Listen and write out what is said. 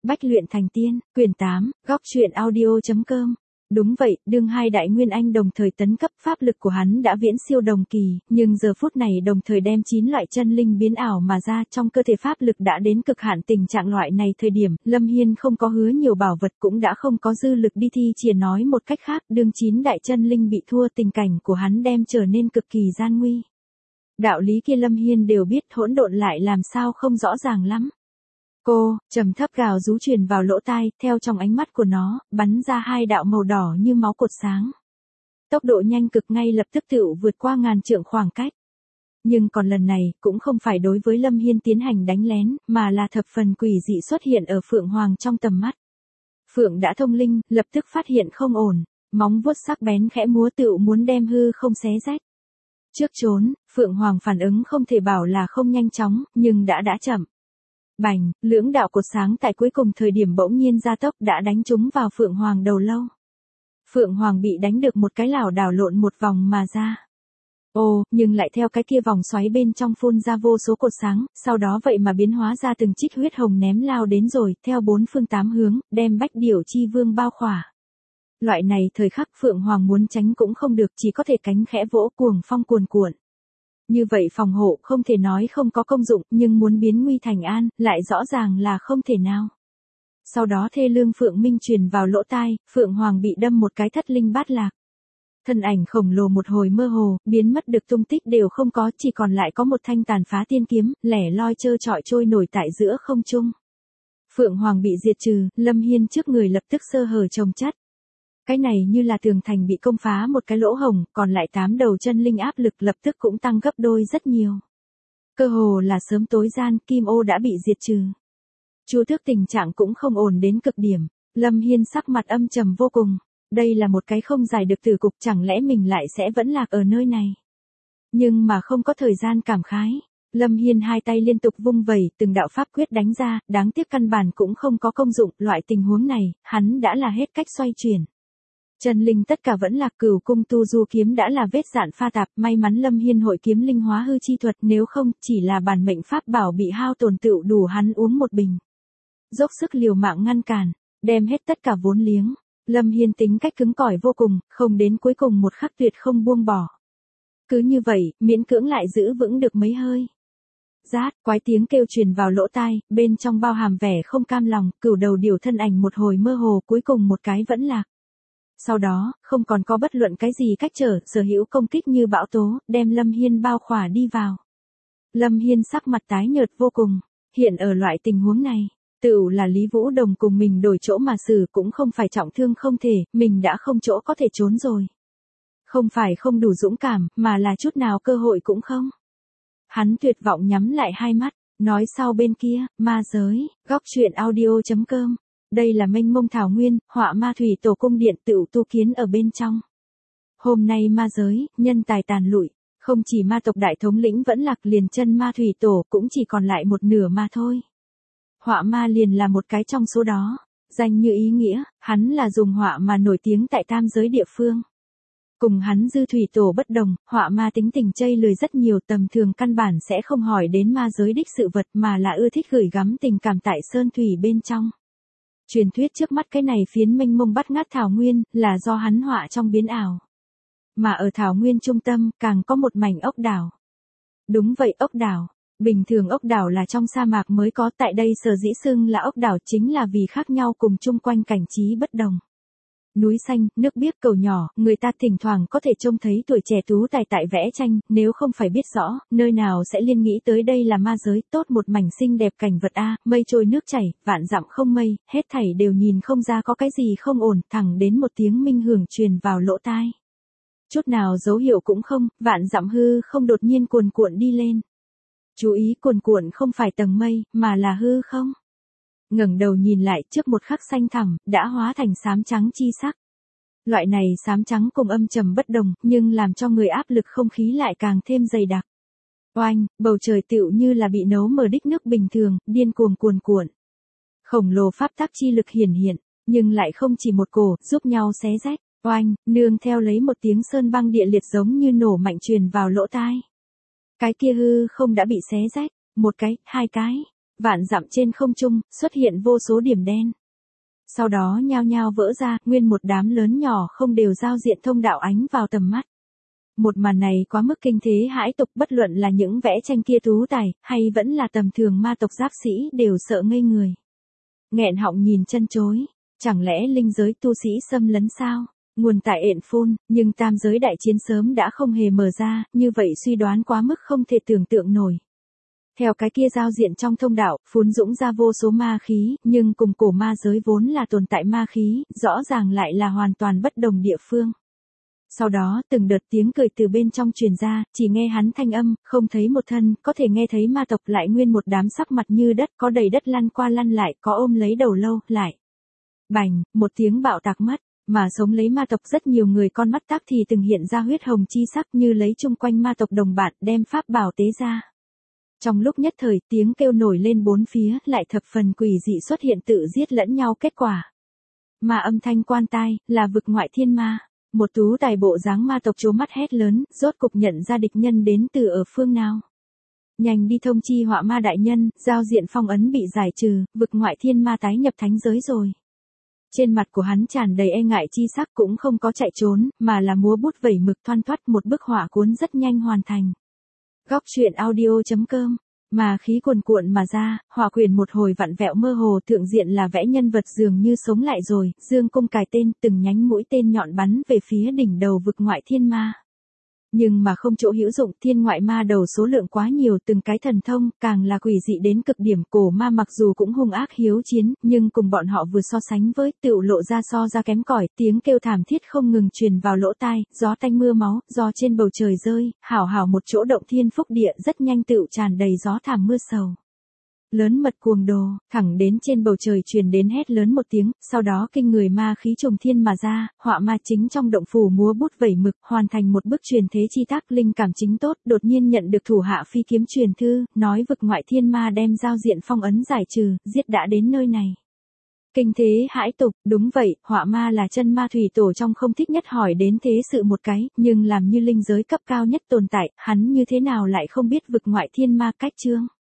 Bách luyện thành tiên, quyển 8, góc truyện audio.com. Đúng vậy, đương hai đại nguyên anh đồng thời tấn cấp, pháp lực của hắn đã viễn siêu đồng kỳ, nhưng giờ phút này đồng thời đem 9 loại chân linh biến ảo mà ra, trong cơ thể pháp lực đã đến cực hạn. Tình trạng loại này thời điểm, Lâm Hiên không có hứa nhiều bảo vật, cũng đã không có dư lực đi thi triển. Nói một cách khác, đương 9 đại chân linh bị thua, tình cảnh của hắn đem trở nên cực kỳ gian nguy. Đạo lý kia Lâm Hiên đều biết, hỗn độn lại làm sao không rõ ràng lắm. Cô, trầm thấp gào rú truyền vào lỗ tai, theo trong ánh mắt của nó, bắn ra hai đạo màu đỏ như máu cột sáng. Tốc độ nhanh cực, ngay lập tức tựu vượt qua ngàn trượng khoảng cách. Nhưng còn lần này, cũng không phải đối với Lâm Hiên tiến hành đánh lén, mà là thập phần quỷ dị xuất hiện ở Phượng Hoàng trong tầm mắt. Phượng đã thông linh, lập tức phát hiện không ổn, móng vuốt sắc bén khẽ múa tựu muốn đem hư không xé rách. Trước trốn, Phượng Hoàng phản ứng không thể bảo là không nhanh chóng, nhưng đã chậm. Bành, lưỡng đạo cột sáng tại cuối cùng thời điểm bỗng nhiên gia tốc đã đánh trúng vào Phượng Hoàng đầu lâu. Phượng Hoàng bị đánh được một cái lảo đảo lộn một vòng mà ra. Ồ, nhưng lại theo cái kia vòng xoáy bên trong phun ra vô số cột sáng, sau đó vậy mà biến hóa ra từng trích huyết hồng ném lao đến rồi, theo bốn phương tám hướng, đem Bách Điểu Chi Vương bao khỏa. Loại này thời khắc Phượng Hoàng muốn tránh cũng không được, chỉ có thể cánh khẽ vỗ, cuồng phong cuồn cuộn. Như vậy phòng hộ không thể nói không có công dụng, nhưng muốn biến nguy thành an, lại rõ ràng là không thể nào. Sau đó thê lương Phượng Minh truyền vào lỗ tai, Phượng Hoàng bị đâm một cái thất linh bát lạc. Thân ảnh khổng lồ một hồi mơ hồ, biến mất được tung tích đều không có, chỉ còn lại có một thanh tàn phá tiên kiếm, lẻ loi trơ trọi trôi nổi tại giữa không trung. Phượng Hoàng bị diệt trừ, Lâm Hiên trước người lập tức sơ hở chồng chất. Cái này như là tường thành bị công phá một cái lỗ hổng, còn lại 8 đầu chân linh áp lực lập tức cũng tăng gấp đôi rất nhiều. Cơ hồ là sớm tối gian, Kim Ô đã bị diệt trừ. Chu Tước tình trạng cũng không ổn đến cực điểm, Lâm Hiên sắc mặt âm trầm vô cùng. Đây là một cái không giải được tử cục, chẳng lẽ mình lại sẽ vẫn lạc ở nơi này. Nhưng mà không có thời gian cảm khái. Lâm Hiên hai tay liên tục vung vẩy, từng đạo pháp quyết đánh ra, đáng tiếc căn bản cũng không có công dụng. Loại tình huống này, hắn đã là hết cách xoay chuyển. Chân linh tất cả vẫn là Cửu Cung Tu Du kiếm đã là vết dạn pha tạp, may mắn Lâm Hiên hội kiếm linh hóa hư chi thuật, nếu không, chỉ là bản mệnh pháp bảo bị hao tổn tựu đủ hắn uống một bình. Dốc sức liều mạng ngăn cản, đem hết tất cả vốn liếng. Lâm Hiên tính cách cứng cỏi vô cùng, không đến cuối cùng một khắc tuyệt không buông bỏ. Cứ như vậy, miễn cưỡng lại giữ vững được mấy hơi. Rát, quái tiếng kêu truyền vào lỗ tai, bên trong bao hàm vẻ không cam lòng, Cửu Đầu Điểu thân ảnh một hồi mơ hồ, cuối cùng một cái vẫn lạc. Sau đó, không còn có bất luận cái gì cách trở, sở hữu công kích như bão tố, đem Lâm Hiên bao khỏa đi vào. Lâm Hiên sắc mặt tái nhợt vô cùng, hiện ở loại tình huống này, tựu là Lý Vũ Đồng cùng mình đổi chỗ mà xử, cũng không phải trọng thương không thể, mình đã không chỗ có thể trốn rồi. Không phải không đủ dũng cảm, mà là chút nào cơ hội cũng không. Hắn tuyệt vọng nhắm lại hai mắt, nói sau bên kia, ma giới, góc truyện audio.com. Đây là mênh mông thảo nguyên, Họa Ma Thủy Tổ cung điện tựu tu kiến ở bên trong. Hôm nay ma giới, nhân tài tàn lụi, không chỉ ma tộc đại thống lĩnh vẫn lạc, liền chân Ma Thủy Tổ cũng chỉ còn lại một nửa mà thôi. Họa Ma liền là một cái trong số đó, danh như ý nghĩa, hắn là dùng họa mà nổi tiếng tại tam giới địa phương. Cùng hắn Dư Thủy Tổ bất đồng, Họa Ma tính tình chây lười rất nhiều, tầm thường căn bản sẽ không hỏi đến ma giới đích sự vật, mà là ưa thích gửi gắm tình cảm tại sơn thủy bên trong. Truyền thuyết trước mắt cái này phiến mênh mông bát ngát thảo nguyên, là do hắn họa trong biến ảo. Mà ở thảo nguyên trung tâm, càng có một mảnh ốc đảo. Đúng vậy, ốc đảo. Bình thường ốc đảo là trong sa mạc mới có, tại đây sở dĩ xưng là ốc đảo chính là vì khác nhau cùng chung quanh cảnh trí bất đồng. Núi xanh, nước biếc, cầu nhỏ, người ta thỉnh thoảng có thể trông thấy tuổi trẻ tú tài tại vẽ tranh, nếu không phải biết rõ, nơi nào sẽ liên nghĩ tới đây là ma giới, tốt một mảnh xinh đẹp cảnh vật a, mây trôi nước chảy, vạn dặm không mây, hết thảy đều nhìn không ra có cái gì không ổn, thẳng đến một tiếng minh hưởng truyền vào lỗ tai. Chút nào dấu hiệu cũng không, vạn dặm hư không đột nhiên cuồn cuộn đi lên. Chú ý, cuồn cuộn không phải tầng mây, mà là hư không. Ngẩng đầu nhìn lại, trước một khắc xanh thẳm, đã hóa thành xám trắng chi sắc. Loại này xám trắng cùng âm trầm bất đồng, nhưng làm cho người áp lực không khí lại càng thêm dày đặc. Oanh, bầu trời tựu như là bị nấu mờ đích nước bình thường, điên cuồng cuồn cuộn. Khổng lồ pháp tắc chi lực hiển hiện, nhưng lại không chỉ một cổ, giúp nhau xé rách. Oanh, nương theo lấy một tiếng sơn băng địa liệt giống như nổ mạnh truyền vào lỗ tai. Cái kia hư không đã bị xé rách, một cái, hai cái, Vạn dặm trên không trung, xuất hiện vô số điểm đen. Sau đó nhao nhao vỡ ra, nguyên một đám lớn nhỏ không đều giao diện thông đạo ánh vào tầm mắt. Một màn này quá mức kinh thế hãi tục, bất luận là những vẽ tranh kia tú tài, hay vẫn là tầm thường ma tộc giáp sĩ đều sợ ngây người. Nghẹn họng nhìn chân chối, chẳng lẽ linh giới tu sĩ xâm lấn sao? Nguồn tại ện phun, nhưng tam giới đại chiến sớm đã không hề mở ra, như vậy suy đoán quá mức không thể tưởng tượng nổi. Theo cái kia giao diện trong thông đạo, phun dũng ra vô số ma khí, nhưng cùng cổ ma giới vốn là tồn tại ma khí, rõ ràng lại là hoàn toàn bất đồng địa phương. Sau đó, từng đợt tiếng cười từ bên trong truyền ra, chỉ nghe hắn thanh âm, không thấy một thân, có thể nghe thấy ma tộc lại nguyên một đám sắc mặt như đất, có đầy đất lăn qua lăn lại, có ôm lấy đầu lâu, lại. Bành, một tiếng bạo tạc mất, mà sống lấy ma tộc rất nhiều người con mắt tác thì từng hiện ra huyết hồng chi sắc như lấy chung quanh ma tộc đồng bạn đem pháp bảo tế ra. Trong lúc nhất thời tiếng kêu nổi lên bốn phía, lại thập phần quỷ dị xuất hiện tự giết lẫn nhau kết quả. Mà âm thanh quan tai, là vực ngoại thiên ma. Một tú tài bộ dáng ma tộc trố mắt hét lớn, rốt cục nhận ra địch nhân đến từ ở phương nào. Nhanh đi thông chi họa ma đại nhân, giao diện phong ấn bị giải trừ, vực ngoại thiên ma tái nhập thánh giới rồi. Trên mặt của hắn tràn đầy e ngại chi sắc, cũng không có chạy trốn, mà là múa bút vẩy mực thoăn thoắt, một bức họa cuốn rất nhanh hoàn thành. Góc truyện audio.com. Mà khí cuồn cuộn mà ra, hỏa quyển một hồi vặn vẹo mơ hồ, thượng diện là vẽ nhân vật dường như sống lại rồi, dương cung cài tên, từng nhánh mũi tên nhọn bắn về phía đỉnh đầu vực ngoại thiên ma. Nhưng mà không chỗ hữu dụng, thiên ngoại ma đầu số lượng quá nhiều, từng cái thần thông, càng là quỷ dị đến cực điểm. Cổ ma mặc dù cũng hung ác hiếu chiến, nhưng cùng bọn họ vừa so sánh với, tựu lộ ra so ra kém cỏi, tiếng kêu thảm thiết không ngừng truyền vào lỗ tai, gió tanh mưa máu, gió trên bầu trời rơi, hảo hảo một chỗ động thiên phúc địa, rất nhanh tựu tràn đầy gió thảm mưa sầu. Lớn mật cuồng đồ, thẳng đến trên bầu trời truyền đến hét lớn một tiếng, sau đó kinh người ma khí trùng thiên mà ra, họa ma chính trong động phủ múa bút vẩy mực, hoàn thành một bức truyền thế chi tác, linh cảm chính tốt, đột nhiên nhận được thủ hạ phi kiếm truyền thư, nói vực ngoại thiên ma đem giao diện phong ấn giải trừ, giết đã đến nơi này. Kinh thế hãi tục, đúng vậy, họa ma là chân ma thủy tổ trong không thích nhất hỏi đến thế sự một cái, nhưng làm như linh giới cấp cao nhất tồn tại, hắn như thế nào lại không biết vực ngoại thiên ma cách chương.